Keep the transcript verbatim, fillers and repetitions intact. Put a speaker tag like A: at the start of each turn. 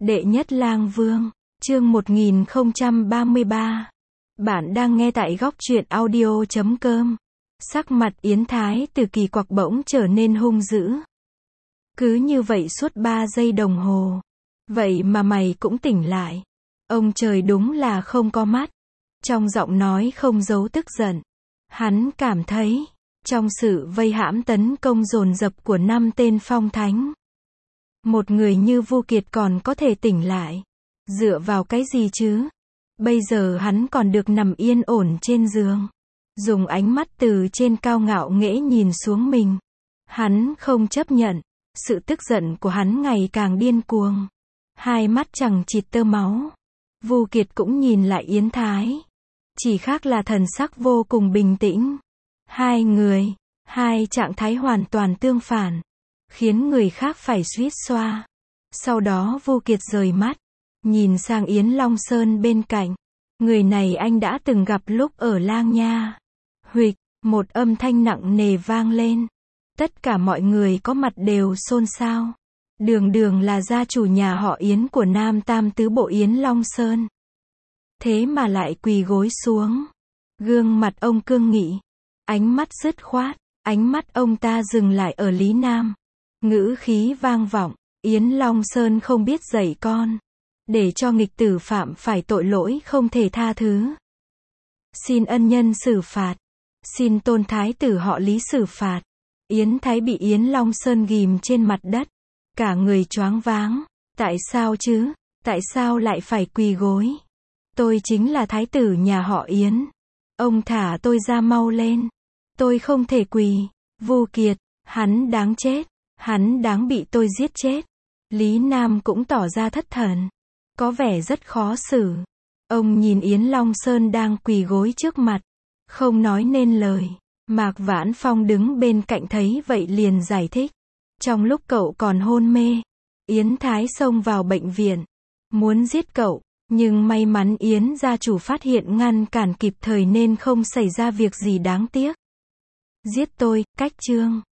A: Đệ nhất lang vương, chương một nghìn không trăm ba mươi ba. Bạn đang nghe tại góc truyện audio chấm com. Sắc mặt Yến Thái từ kỳ quặc bỗng trở nên hung dữ. Cứ như vậy suốt ba giây đồng hồ. Vậy mà mày cũng tỉnh lại. Ông trời đúng là không có mắt. Trong giọng nói không giấu tức giận. Hắn cảm thấy, trong sự vây hãm tấn công dồn dập của năm tên phong thánh, một người như Vu Kiệt còn có thể tỉnh lại. Dựa vào cái gì chứ? Bây giờ hắn còn được nằm yên ổn trên giường. Dùng ánh mắt từ trên cao ngạo nghễ nhìn xuống mình. Hắn không chấp nhận. Sự tức giận của hắn ngày càng điên cuồng. Hai mắt chẳng chịt tơ máu. Vu Kiệt cũng nhìn lại Yến Thái. Chỉ khác là thần sắc vô cùng bình tĩnh. Hai người, hai trạng thái hoàn toàn tương phản, khiến người khác phải suýt xoa. Sau đó Vu Kiệt rời mắt, nhìn sang Yến Long Sơn bên cạnh. Người này anh đã từng gặp lúc ở Lang Nha. Huỵch, một âm thanh nặng nề vang lên. Tất cả mọi người có mặt đều xôn xao. Đường đường là gia chủ nhà họ Yến của Nam Tam Tứ Bộ Yến Long Sơn. Thế mà lại quỳ gối xuống. Gương mặt ông cương nghị. Ánh mắt dứt khoát. Ánh mắt ông ta dừng lại ở Lý Nam. Ngữ khí vang vọng. Yến Long Sơn không biết dạy con. Để cho nghịch tử phạm phải tội lỗi không thể tha thứ. Xin ân nhân xử phạt. Xin tôn thái tử họ Lý xử phạt. Yến Thái bị Yến Long Sơn ghim trên mặt đất. Cả người choáng váng. Tại sao chứ? Tại sao lại phải quỳ gối? Tôi chính là thái tử nhà họ Yến. Ông thả tôi ra mau lên. Tôi không thể quỳ. Vu Kiệt, hắn đáng chết. Hắn đáng bị tôi giết chết. Lý Nam cũng tỏ ra thất thần. Có vẻ rất khó xử. Ông nhìn Yến Long Sơn đang quỳ gối trước mặt. Không nói nên lời. Mạc Vãn Phong đứng bên cạnh thấy vậy liền giải thích. Trong lúc cậu còn hôn mê, Yến Thái xông vào bệnh viện. Muốn giết cậu. Nhưng may mắn Yến gia chủ phát hiện ngăn cản kịp thời nên không xảy ra việc gì đáng tiếc. Giết tôi, cách chương.